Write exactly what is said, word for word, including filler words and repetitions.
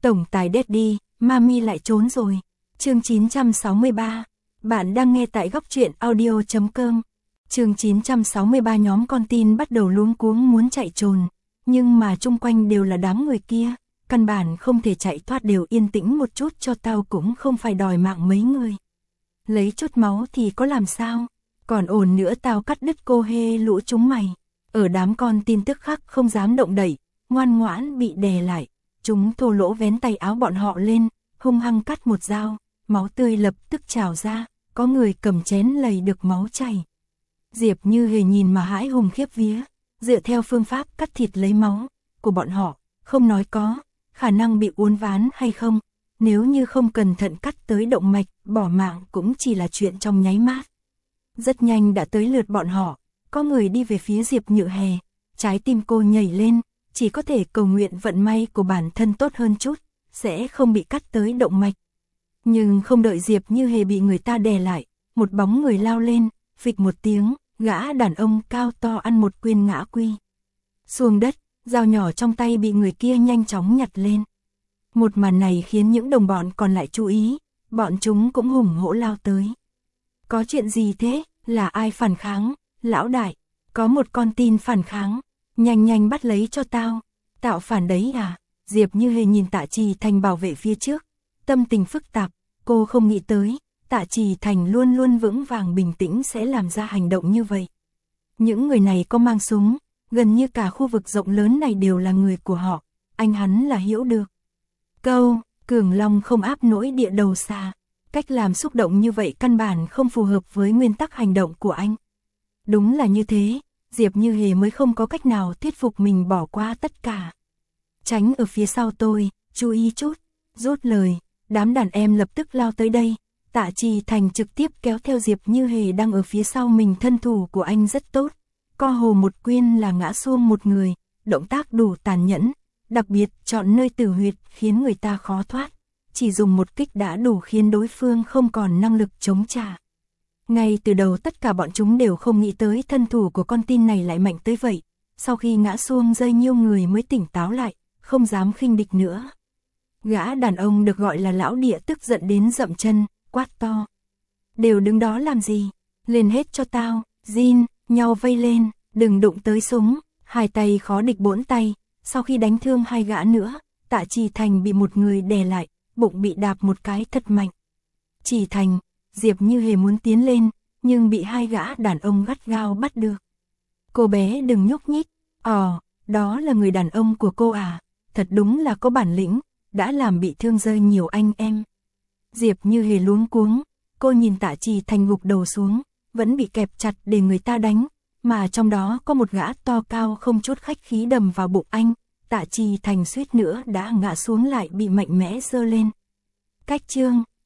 Tổng tài Daddy, Mami lại trốn rồi. Chương chín trăm sáu mươi ba. Bạn đang nghe tại góc truyện audio chấm com. Chương chín trăm sáu mươi ba. Nhóm con tin bắt đầu luống cuống muốn chạy trốn, nhưng mà chung quanh đều là đám người kia, căn bản không thể chạy thoát, đều yên tĩnh một chút cho tao cũng không phải đòi mạng mấy người. Lấy chút máu thì có làm sao, còn ổn nữa tao cắt đứt cô hê lũ chúng mày. Ở đám con tin tức khác không dám động đậy, ngoan ngoãn bị đè lại. Chúng thô lỗ vén tay áo bọn họ lên, hung hăng cắt một dao, máu tươi lập tức trào ra, có người cầm chén lầy được máu chảy. Diệp Như Hề nhìn mà hãi hùng khiếp vía, dựa theo phương pháp cắt thịt lấy máu của bọn họ, không nói có khả năng bị uốn ván hay không, nếu như không cẩn thận cắt tới động mạch, bỏ mạng cũng chỉ là chuyện trong nháy mắt. Rất nhanh đã tới lượt bọn họ, có người đi về phía Diệp Như Hề, trái tim cô nhảy lên, chỉ có thể cầu nguyện vận may của bản thân tốt hơn chút, sẽ không bị cắt tới động mạch. Nhưng không đợi Diệp Như Hề bị người ta đè lại, một bóng người lao lên, phịch một tiếng, gã đàn ông cao to ăn một quyền ngã quy xuống đất, dao nhỏ trong tay bị người kia nhanh chóng nhặt lên. Một màn này khiến những đồng bọn còn lại chú ý, bọn chúng cũng hùng hổ lao tới. Có chuyện gì thế, là ai phản kháng? Lão đại, có một con tin phản kháng, nhanh nhanh bắt lấy cho tao. Tạo phản đấy à? Diệp Như Hề nhìn Tạ Trì Thành bảo vệ phía trước, tâm tình phức tạp, cô không nghĩ tới, Tạ Trì Thành luôn luôn vững vàng bình tĩnh sẽ làm ra hành động như vậy. Những người này có mang súng, gần như cả khu vực rộng lớn này đều là người của họ, anh hắn là hiểu được. Câu, Cường Long không áp nổi địa đầu xa, cách làm xúc động như vậy căn bản không phù hợp với nguyên tắc hành động của anh. Đúng là như thế, Diệp Như Hề mới không có cách nào thuyết phục mình bỏ qua tất cả. Tránh ở phía sau tôi, chú ý chút, rút lời, đám đàn em lập tức lao tới đây. Tạ Trì Thành trực tiếp kéo theo Diệp Như Hề đang ở phía sau mình, thân thủ của anh rất tốt, co hồ một quyên là ngã xuông một người, động tác đủ tàn nhẫn, đặc biệt chọn nơi tử huyệt khiến người ta khó thoát, chỉ dùng một kích đã đủ khiến đối phương không còn năng lực chống trả. Ngay từ đầu tất cả bọn chúng đều không nghĩ tới thân thủ của con tin này lại mạnh tới vậy, sau khi ngã xuông rơi nhiêu người mới tỉnh táo lại, không dám khinh địch nữa. Gã đàn ông được gọi là lão địa tức giận đến dậm chân, quát to. Đều đứng đó làm gì? Lên hết cho tao, Jin, nhau vây lên, đừng đụng tới súng, hai tay khó địch bốn tay. Sau khi đánh thương hai gã nữa, Tạ Trì Thành bị một người đè lại, bụng bị đạp một cái thật mạnh. Trì Thành, Diệp Như Hề muốn tiến lên, nhưng bị hai gã đàn ông gắt gao bắt được. Cô bé đừng nhúc nhích, ồ, đó là người đàn ông của cô à, thật đúng là có bản lĩnh, đã làm bị thương rơi nhiều anh em. Diệp Như Hề luống cuống, cô nhìn Tạ Trì Thành gục đầu xuống, vẫn bị kẹp chặt để người ta đánh, mà trong đó có một gã to cao không chút khách khí đầm vào bụng anh. Tạ Trì Thành suýt nữa đã ngã xuống lại bị mạnh mẽ giơ lên. Cách chương